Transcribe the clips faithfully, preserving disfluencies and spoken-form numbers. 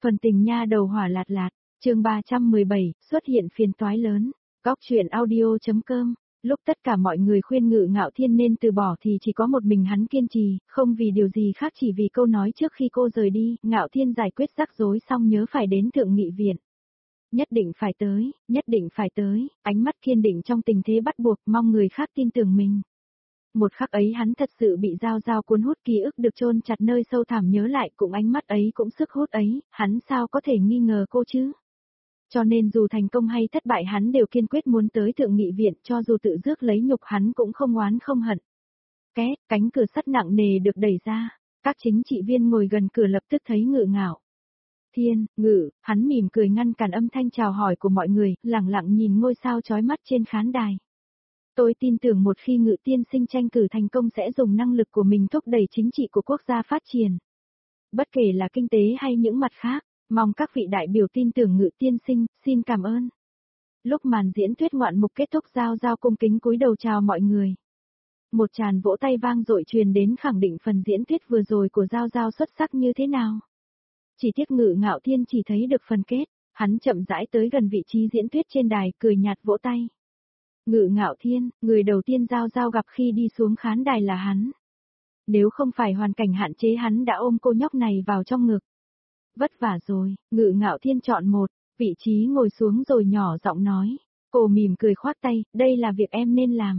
Phần tình nha đầu hỏa lạt lạt, chương ba trăm mười bảy, xuất hiện phiền toái lớn, góc truyện audio.com. Lúc tất cả mọi người khuyên Ngự Ngạo Thiên nên từ bỏ thì chỉ có một mình hắn kiên trì, không vì điều gì khác chỉ vì câu nói trước khi cô rời đi, Ngạo Thiên giải quyết rắc rối xong nhớ phải đến Thượng Nghị Viện. Nhất định phải tới, nhất định phải tới, ánh mắt kiên định trong tình thế bắt buộc, mong người khác tin tưởng mình. Một khắc ấy hắn thật sự bị Giao Giao cuốn hút, ký ức được chôn chặt nơi sâu thẳm nhớ lại, cũng ánh mắt ấy cũng sức hút ấy, hắn sao có thể nghi ngờ cô chứ? Cho nên dù thành công hay thất bại hắn đều kiên quyết muốn tới Thượng Nghị Viện, cho dù tự rước lấy nhục hắn cũng không oán không hận. Két, cánh cửa sắt nặng nề được đẩy ra, các chính trị viên ngồi gần cửa lập tức thấy Ngự Ngạo Thiên, Ngự, hắn mỉm cười ngăn cản âm thanh chào hỏi của mọi người, lẳng lặng nhìn ngôi sao chói mắt trên khán đài. Tôi tin tưởng một khi Ngự tiên sinh tranh cử thành công sẽ dùng năng lực của mình thúc đẩy chính trị của quốc gia phát triển. Bất kể là kinh tế hay những mặt khác, mong các vị đại biểu tin tưởng Ngự tiên sinh, xin cảm ơn. Lúc màn diễn thuyết ngoạn mục kết thúc, Giao Giao cung kính cúi đầu chào mọi người. Một tràng vỗ tay vang dội truyền đến khẳng định phần diễn thuyết vừa rồi của Giao Giao xuất sắc như thế nào. Chỉ tiếc Ngự Ngạo Thiên chỉ thấy được phần kết, hắn chậm rãi tới gần vị trí diễn thuyết trên đài, cười nhạt vỗ tay. Ngự Ngạo Thiên, người đầu tiên Giao Giao gặp khi đi xuống khán đài là hắn. Nếu không phải hoàn cảnh hạn chế hắn đã ôm cô nhóc này vào trong ngực. Vất vả rồi, Ngự Ngạo Thiên chọn một, vị trí ngồi xuống rồi nhỏ giọng nói. Cô mỉm cười khoát tay, đây là việc em nên làm.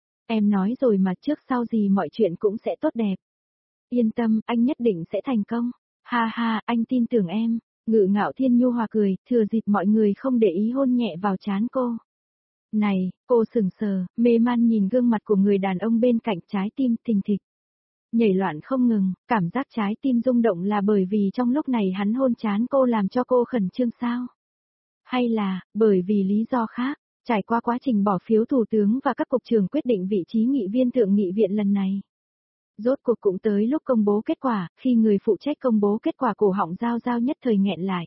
Em nói rồi mà, trước sau gì mọi chuyện cũng sẽ tốt đẹp. Yên tâm, anh nhất định sẽ thành công. Ha ha, anh tin tưởng em. Ngự Ngạo Thiên nhu hòa cười, thừa dịp mọi người không để ý hôn nhẹ vào trán cô. Này, cô sừng sờ, mê man nhìn gương mặt của người đàn ông bên cạnh, trái tim thình thịch. Nhảy loạn không ngừng, cảm giác trái tim rung động là bởi vì trong lúc này hắn hôn trán cô làm cho cô khẩn trương sao? Hay là, bởi vì lý do khác, trải qua quá trình bỏ phiếu thủ tướng và các cục trưởng quyết định vị trí nghị viên Thượng Nghị Viện lần này. Rốt cuộc cũng tới lúc công bố kết quả, khi người phụ trách công bố kết quả cổ họng Giao Giao nhất thời nghẹn lại.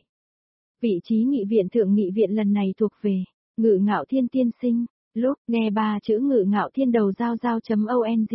Vị trí nghị viện Thượng Nghị Viện lần này thuộc về Ngự Ngạo Thiên tiên sinh. Lúc nghe ba chữ Ngự Ngạo Thiên đầu Giao Giao.ong.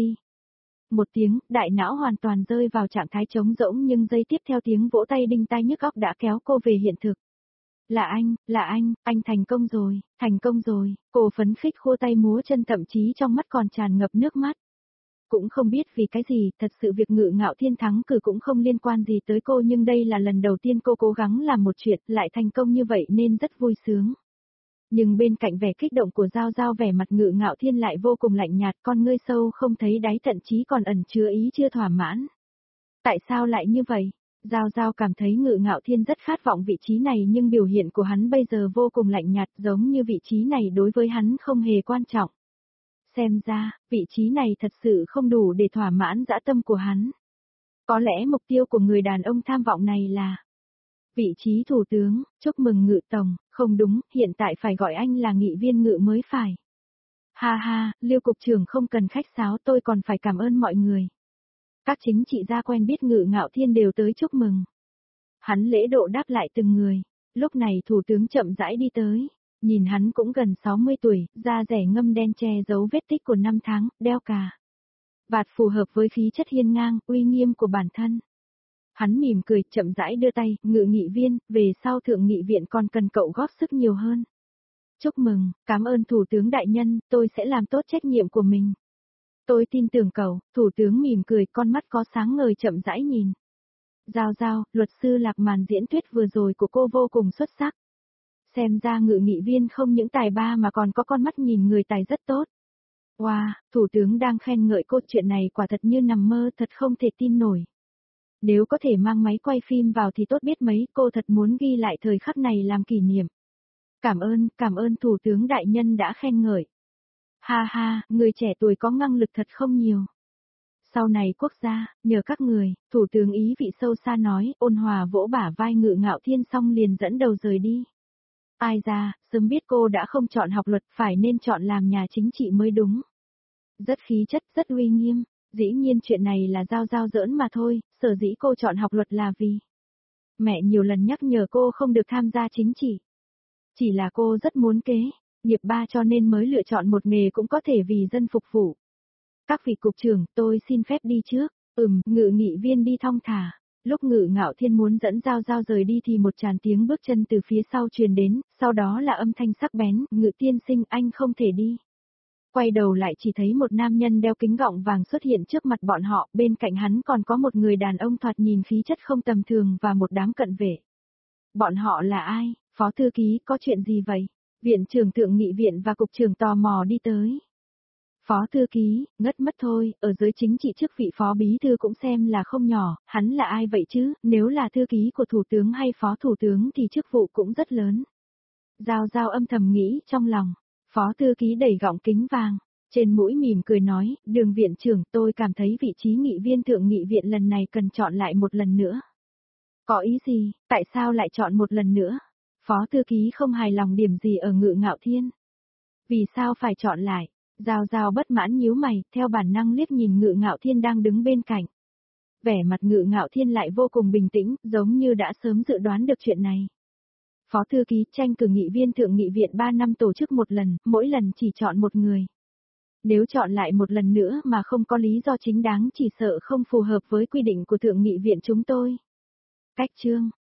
Một tiếng, đại não hoàn toàn rơi vào trạng thái trống rỗng, nhưng giây tiếp theo tiếng vỗ tay đinh tai nhức óc đã kéo cô về hiện thực. Là anh, là anh, anh thành công rồi, thành công rồi, cô phấn khích khua tay múa chân, thậm chí trong mắt còn tràn ngập nước mắt. Cũng không biết vì cái gì, thật sự việc Ngự Ngạo Thiên thắng cử cũng không liên quan gì tới cô, nhưng đây là lần đầu tiên cô cố gắng làm một chuyện lại thành công như vậy nên rất vui sướng. Nhưng bên cạnh vẻ kích động của Giao Giao, vẻ mặt Ngự Ngạo Thiên lại vô cùng lạnh nhạt, con ngươi sâu không thấy đáy, thậm chí còn ẩn chứa ý chưa thỏa mãn. Tại sao lại như vậy? Giao Giao cảm thấy Ngự Ngạo Thiên rất khát vọng vị trí này, nhưng biểu hiện của hắn bây giờ vô cùng lạnh nhạt, giống như vị trí này đối với hắn không hề quan trọng. Xem ra, vị trí này thật sự không đủ để thỏa mãn dã tâm của hắn. Có lẽ mục tiêu của người đàn ông tham vọng này là vị trí thủ tướng. Chúc mừng Ngự tổng, không đúng, hiện tại phải gọi anh là nghị viên Ngự mới phải. Ha ha, Lưu cục trưởng không cần khách sáo, tôi còn phải cảm ơn mọi người. Các chính trị gia quen biết Ngự Ngạo Thiên đều tới chúc mừng. Hắn lễ độ đáp lại từng người. Lúc này thủ tướng chậm rãi đi tới. Nhìn hắn cũng gần sáu mươi tuổi, da rẻ ngâm đen che giấu vết tích của năm tháng, đeo cà vạt phù hợp với khí chất hiên ngang, uy nghiêm của bản thân. Hắn mỉm cười, chậm rãi đưa tay, Ngự nghị viên, về sau Thượng Nghị Viện còn cần cậu góp sức nhiều hơn. Chúc mừng, cảm ơn Thủ tướng đại nhân, tôi sẽ làm tốt trách nhiệm của mình. Tôi tin tưởng cậu. Thủ tướng mỉm cười, con mắt có sáng ngời chậm rãi nhìn. Giao Giao, luật sư Lạc, màn diễn thuyết vừa rồi của cô vô cùng xuất sắc. Xem ra Ngự nghị viên không những tài ba mà còn có con mắt nhìn người tài rất tốt. Wow, thủ tướng đang khen ngợi cô, chuyện này quả thật như nằm mơ, thật không thể tin nổi. Nếu có thể mang máy quay phim vào thì tốt biết mấy, cô thật muốn ghi lại thời khắc này làm kỷ niệm. Cảm ơn, cảm ơn thủ tướng đại nhân đã khen ngợi. Ha ha, người trẻ tuổi có năng lực thật không nhiều. Sau này quốc gia, nhờ các người, thủ tướng ý vị sâu xa nói, ôn hòa vỗ bả vai Ngự Ngạo Thiên xong liền dẫn đầu rời đi. Ai ra, sớm biết cô đã không chọn học luật, phải nên chọn làm nhà chính trị mới đúng. Rất khí chất, rất uy nghiêm. Dĩ nhiên chuyện này là Giao Giao giỡn mà thôi, sở dĩ cô chọn học luật là vì mẹ nhiều lần nhắc nhở cô không được tham gia chính trị. Chỉ là cô rất muốn kế nghiệp ba cho nên mới lựa chọn một nghề cũng có thể vì dân phục vụ. Các vị cục trưởng, tôi xin phép đi trước. Ừm, Ngự nghị viên đi thong thả. Lúc Ngự Ngạo Thiên muốn dẫn Giao Giao rời đi thì một tràn tiếng bước chân từ phía sau truyền đến, sau đó là âm thanh sắc bén, Ngự tiên sinh anh không thể đi. Quay đầu lại chỉ thấy một nam nhân đeo kính gọng vàng xuất hiện trước mặt bọn họ, bên cạnh hắn còn có một người đàn ông thoạt nhìn khí chất không tầm thường và một đám cận vệ. Bọn họ là ai? Phó thư ký, có chuyện gì vậy? Viện trưởng thượng nghị viện và cục trưởng tò mò đi tới. Phó thư ký, ngất mất thôi, ở giới chính trị chức vị phó bí thư cũng xem là không nhỏ, hắn là ai vậy chứ, nếu là thư ký của thủ tướng hay phó thủ tướng thì chức vụ cũng rất lớn. Giao Giao âm thầm nghĩ trong lòng, phó thư ký đẩy gọng kính vàng, trên mũi mỉm cười nói, Đường viện trưởng, tôi cảm thấy vị trí nghị viên thượng nghị viện lần này cần chọn lại một lần nữa. Có ý gì, tại sao lại chọn một lần nữa? Phó thư ký không hài lòng điểm gì ở Ngự Ngạo Thiên? Vì sao phải chọn lại? Giao Giao bất mãn nhíu mày, theo bản năng liếc nhìn Ngự Ngạo Thiên đang đứng bên cạnh. Vẻ mặt Ngự Ngạo Thiên lại vô cùng bình tĩnh, giống như đã sớm dự đoán được chuyện này. Phó thư ký, tranh cử nghị viên thượng nghị viện ba năm tổ chức một lần, mỗi lần chỉ chọn một người. Nếu chọn lại một lần nữa mà không có lý do chính đáng chỉ sợ không phù hợp với quy định của thượng nghị viện chúng tôi. Cách chương